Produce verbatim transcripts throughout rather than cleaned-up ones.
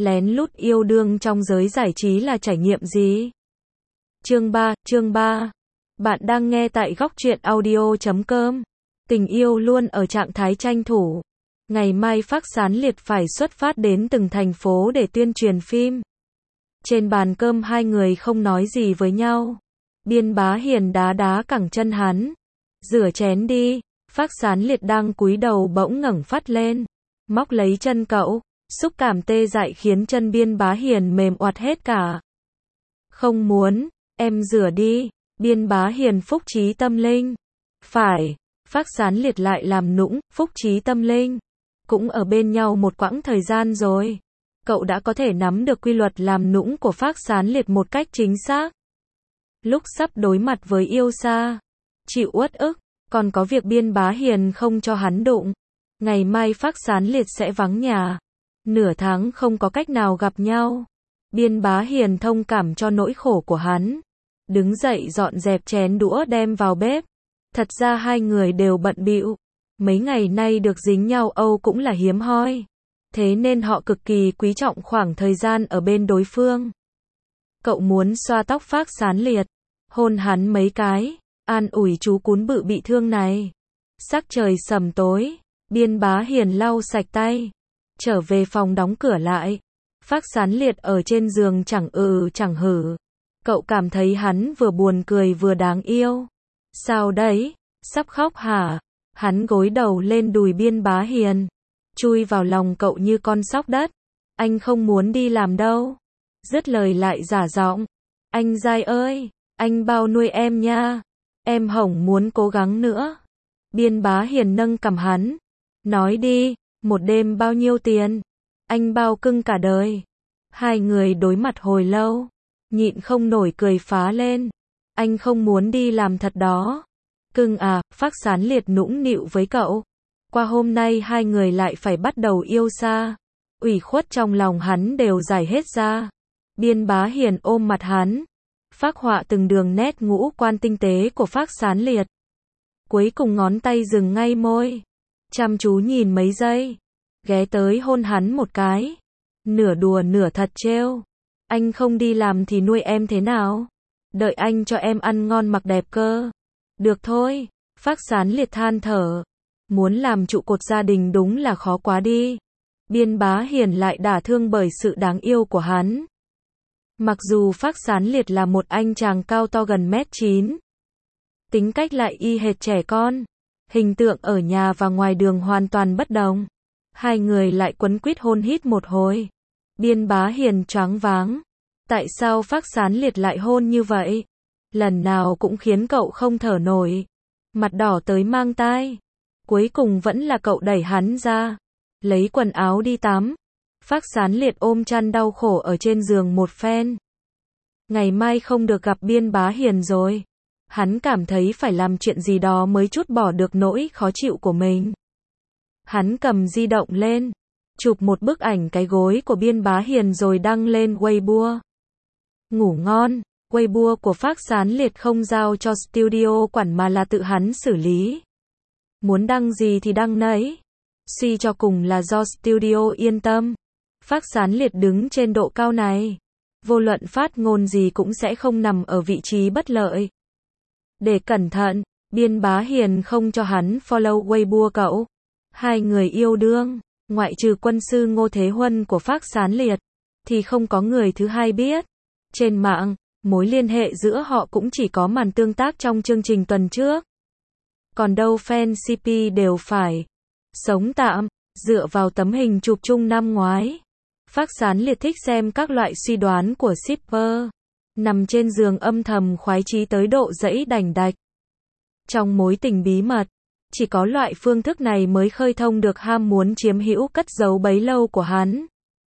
Lén lút yêu đương trong giới giải trí là trải nghiệm gì? Chương ba, chương ba. Bạn đang nghe tại góc truyện audio chấm com. Tình yêu luôn ở trạng thái tranh thủ. Ngày mai Phác Sán Liệt phải xuất phát đến từng thành phố để tuyên truyền phim. Trên bàn cơm hai người không nói gì với nhau. Biên Bá Hiền đá đá cẳng chân hắn. Rửa chén đi. Phác Sán Liệt đang cúi đầu bỗng ngẩng phát lên. Móc lấy chân cậu. Xúc cảm tê dại khiến chân Biên Bá Hiền mềm oặt hết cả. Không muốn, em rửa đi. Biên Bá Hiền phúc trí tâm linh. Phải. Phác Sán Liệt lại làm nũng, phúc trí tâm linh. Cũng ở bên nhau một quãng thời gian rồi. Cậu đã có thể nắm được quy luật làm nũng của Phác Sán Liệt một cách chính xác. Lúc sắp đối mặt với yêu xa, chịu uất ức, còn có việc Biên Bá Hiền không cho hắn đụng. Ngày mai Phác Sán Liệt sẽ vắng nhà. Nửa tháng không có cách nào gặp nhau. Biên Bá Hiền thông cảm cho nỗi khổ của hắn. Đứng dậy dọn dẹp chén đũa đem vào bếp. Thật ra hai người đều bận bịu. Mấy ngày nay được dính nhau Âu cũng là hiếm hoi. Thế nên họ cực kỳ quý trọng khoảng thời gian ở bên đối phương. Cậu muốn xoa tóc Phác Sán Liệt. Hôn hắn mấy cái. An ủi chú cún bự bị thương này. Sắc trời sầm tối. Biên Bá Hiền lau sạch tay. Trở về phòng đóng cửa lại. Phác Sán Liệt ở trên giường chẳng ừ chẳng hử. Cậu cảm thấy hắn vừa buồn cười vừa đáng yêu. Sao đấy? Sắp khóc hả? Hắn gối đầu lên đùi Biên Bá Hiền. Chui vào lòng cậu như con sóc đất. Anh không muốn đi làm đâu. Dứt lời lại giả giọng. Anh dai ơi, anh bao nuôi em nha. Em hổng muốn cố gắng nữa. Biên Bá Hiền nâng cằm hắn. Nói đi. Một đêm bao nhiêu tiền? Anh bao cưng cả đời. Hai người đối mặt hồi lâu. Nhịn không nổi cười phá lên. Anh không muốn đi làm thật đó. Cưng à, Phác Sán Liệt nũng nịu với cậu. Qua hôm nay hai người lại phải bắt đầu yêu xa. Ủy khuất trong lòng hắn đều giải hết ra. Biên Bá Hiền ôm mặt hắn. Phác họa từng đường nét ngũ quan tinh tế của Phác Sán Liệt. Cuối cùng ngón tay dừng ngay môi. Chăm chú nhìn mấy giây. Ghé tới hôn hắn một cái. Nửa đùa nửa thật trêu. Anh không đi làm thì nuôi em thế nào? Đợi anh cho em ăn ngon mặc đẹp cơ. Được thôi. Phác Sán Liệt than thở. Muốn làm trụ cột gia đình đúng là khó quá đi. Biên Bá Hiền lại đả thương bởi sự đáng yêu của hắn. Mặc dù Phác Sán Liệt là một anh chàng cao to gần mét chín. Tính cách lại y hệt trẻ con. Hình tượng ở nhà và ngoài đường hoàn toàn bất đồng. Hai người lại quấn quýt hôn hít một hồi. Biên Bá Hiền choáng váng. Tại sao Phác Sán Liệt lại hôn như vậy? Lần nào cũng khiến cậu không thở nổi. Mặt đỏ tới mang tai. Cuối cùng vẫn là cậu đẩy hắn ra. Lấy quần áo đi tắm. Phác Sán Liệt ôm chăn đau khổ ở trên giường một phen. Ngày mai không được gặp Biên Bá Hiền rồi. Hắn cảm thấy phải làm chuyện gì đó mới trút bỏ được nỗi khó chịu của mình. Hắn cầm di động lên. Chụp một bức ảnh cái gối của Biên Bá Hiền rồi đăng lên Weibo. Ngủ ngon. Weibo của Phác Sán Liệt không giao cho studio quản mà là tự hắn xử lý. Muốn đăng gì thì đăng nấy. Suy cho cùng là do studio yên tâm. Phác Sán Liệt đứng trên độ cao này. Vô luận phát ngôn gì cũng sẽ không nằm ở vị trí bất lợi. Để cẩn thận, Biên Bá Hiền không cho hắn follow Weibo cậu. Hai người yêu đương, ngoại trừ quân sư Ngô Thế Huân của Phác Sán Liệt, thì không có người thứ hai biết. Trên mạng, mối liên hệ giữa họ cũng chỉ có màn tương tác trong chương trình tuần trước. Còn đâu fan xê pê đều phải sống tạm, dựa vào tấm hình chụp chung năm ngoái. Phác Sán Liệt thích xem các loại suy đoán của shipper. Nằm trên giường âm thầm khoái chí tới độ dẫy đành đạch. Trong mối tình bí mật, chỉ có loại phương thức này mới khơi thông được ham muốn chiếm hữu cất giấu bấy lâu của hắn.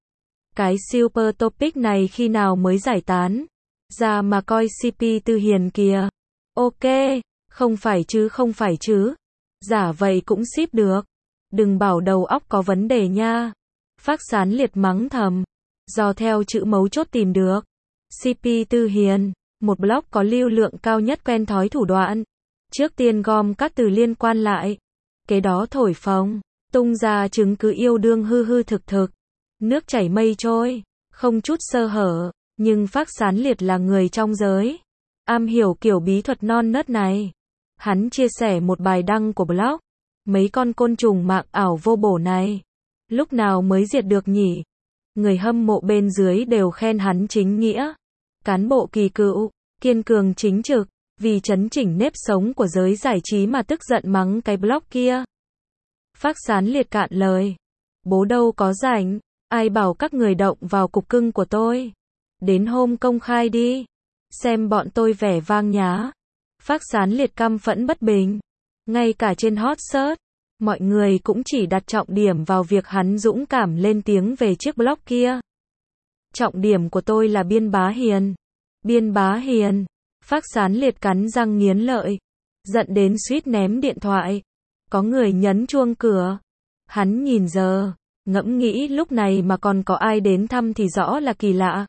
Cái super topic này khi nào mới giải tán? Ra mà coi xê pê Tư Hiền kìa. Ok, không phải chứ không phải chứ. Giả vậy cũng ship được. Đừng bảo đầu óc có vấn đề nha. Phác Sán Liệt mắng thầm. Do theo chữ mấu chốt tìm được. xê pê Tư Hiền, một blog có lưu lượng cao nhất quen thói thủ đoạn. Trước tiên gom các từ liên quan lại. Kế đó thổi phồng, tung ra chứng cứ yêu đương hư hư thực thực. nước chảy mây trôi, không chút sơ hở, nhưng Phác Sán Liệt là người trong giới, am hiểu kiểu bí thuật non nớt này. Hắn chia sẻ một bài đăng của blog, mấy con côn trùng mạng ảo vô bổ này, lúc nào mới diệt được nhỉ? Người hâm mộ bên dưới đều khen hắn chính nghĩa, cán bộ kỳ cựu, kiên cường chính trực, vì chấn chỉnh nếp sống của giới giải trí mà tức giận mắng cái blog kia. Phác Sán Liệt cạn lời, bố đâu có rảnh, ai bảo các người động vào cục cưng của tôi. Đến hôm công khai đi, xem bọn tôi vẻ vang nhá. Phác Sán Liệt căm phẫn bất bình, ngay cả trên hot search, mọi người cũng chỉ đặt trọng điểm vào việc hắn dũng cảm lên tiếng về chiếc blog kia. Trọng điểm của tôi là Biên Bá Hiền. Biên Bá Hiền. Phác Sán Liệt cắn răng nghiến lợi, giận đến suýt ném điện thoại. Có người nhấn chuông cửa. Hắn nhìn giờ, ngẫm nghĩ lúc này mà còn có ai đến thăm thì rõ là kỳ lạ.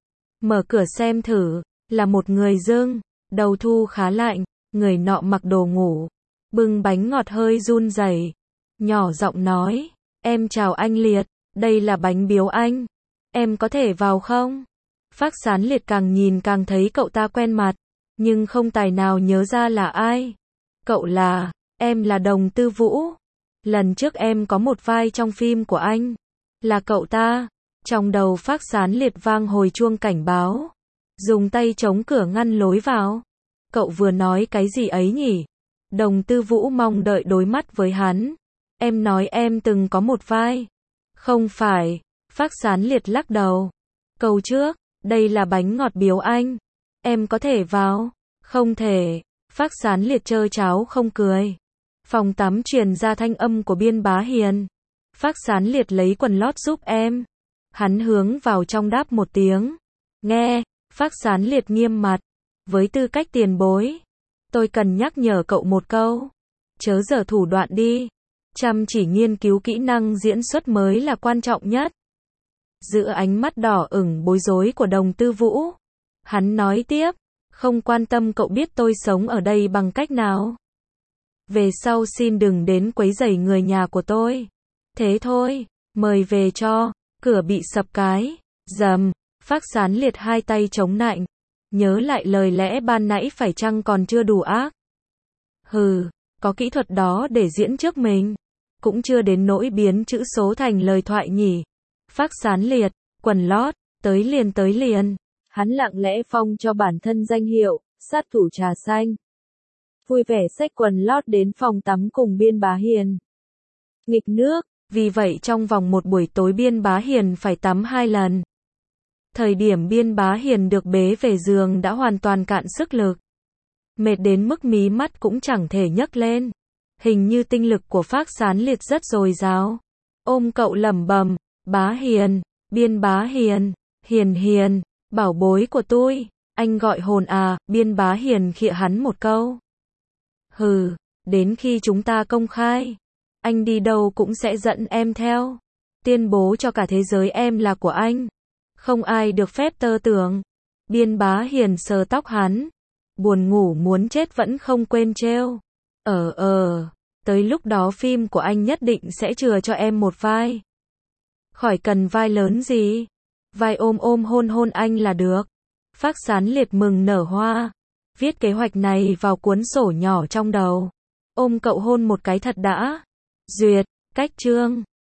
Mở cửa xem thử, là một người dưng, đầu thu khá lạnh, người nọ mặc đồ ngủ, bưng bánh ngọt hơi run rẩy, nhỏ giọng nói, em chào anh Liệt, đây là bánh biếu anh, em có thể vào không? Phác Sán Liệt càng nhìn càng thấy cậu ta quen mặt, nhưng không tài nào nhớ ra là ai. Cậu là, em là Đồng Tư Vũ. Lần trước em có một vai trong phim của anh. Là cậu ta. Trong đầu Phác Sán Liệt vang hồi chuông cảnh báo. Dùng tay chống cửa ngăn lối vào. Cậu vừa nói cái gì ấy nhỉ? Đồng Tư Vũ mong đợi đối mắt với hắn. Em nói em từng có một vai. Không phải. Phác Sán Liệt lắc đầu. Câu trước, đây là bánh ngọt biếu anh. Em có thể vào. Không thể. Phác Sán Liệt trơ cháo không cười. Phòng tắm truyền ra thanh âm của Biên Bá Hiền. Phác Sán Liệt lấy quần lót giúp em. Hắn hướng vào trong đáp một tiếng. Nghe. Phác Sán Liệt nghiêm mặt. Với tư cách tiền bối, tôi cần nhắc nhở cậu một câu. Chớ dở thủ đoạn đi. Chăm chỉ nghiên cứu kỹ năng diễn xuất mới là quan trọng nhất. Giữa ánh mắt đỏ ửng bối rối của Đồng Tư Vũ, hắn nói tiếp, không quan tâm cậu biết tôi sống ở đây bằng cách nào. Về sau xin đừng đến quấy rầy người nhà của tôi. Thế thôi, mời về cho. Cửa bị sập cái. Dầm. Phác Sán Liệt hai tay chống nạnh. Nhớ lại lời lẽ ban nãy phải chăng còn chưa đủ ác. Hừ, có kỹ thuật đó để diễn trước mình. Cũng chưa đến nỗi biến chữ số thành lời thoại nhỉ. Phác Sán Liệt, quần lót, tới liền tới liền. Hắn lặng lẽ phong cho bản thân danh hiệu, sát thủ trà xanh. Vui vẻ xách quần lót đến phòng tắm cùng Biên Bá Hiền. Nghịch nước, vì vậy trong vòng một buổi tối Biên Bá Hiền phải tắm hai lần. Thời điểm Biên Bá Hiền được bế về giường đã hoàn toàn cạn sức lực. Mệt đến mức mí mắt cũng chẳng thể nhấc lên. Hình như tinh lực của Phác Sán Liệt rất dồi dào. Ôm cậu lẩm bẩm, Bá Hiền, Biên Bá Hiền, Hiền Hiền, bảo bối của tôi, anh gọi hồn à. Biên Bá Hiền khịa hắn một câu. Hừ, đến khi chúng ta công khai, anh đi đâu cũng sẽ dẫn em theo. Tuyên bố cho cả thế giới em là của anh. Không ai được phép tơ tưởng. Biên Bá Hiền sờ tóc hắn. Buồn ngủ muốn chết vẫn không quên trêu. Ờ ờ, tới lúc đó phim của anh nhất định sẽ chừa cho em một vai. Khỏi cần vai lớn gì. Vai ôm ôm hôn hôn anh là được. Phác Sán Liệt mừng nở hoa. Viết kế hoạch này vào cuốn sổ nhỏ trong đầu. Ôm cậu hôn một cái thật đã. Duyệt, cách chương.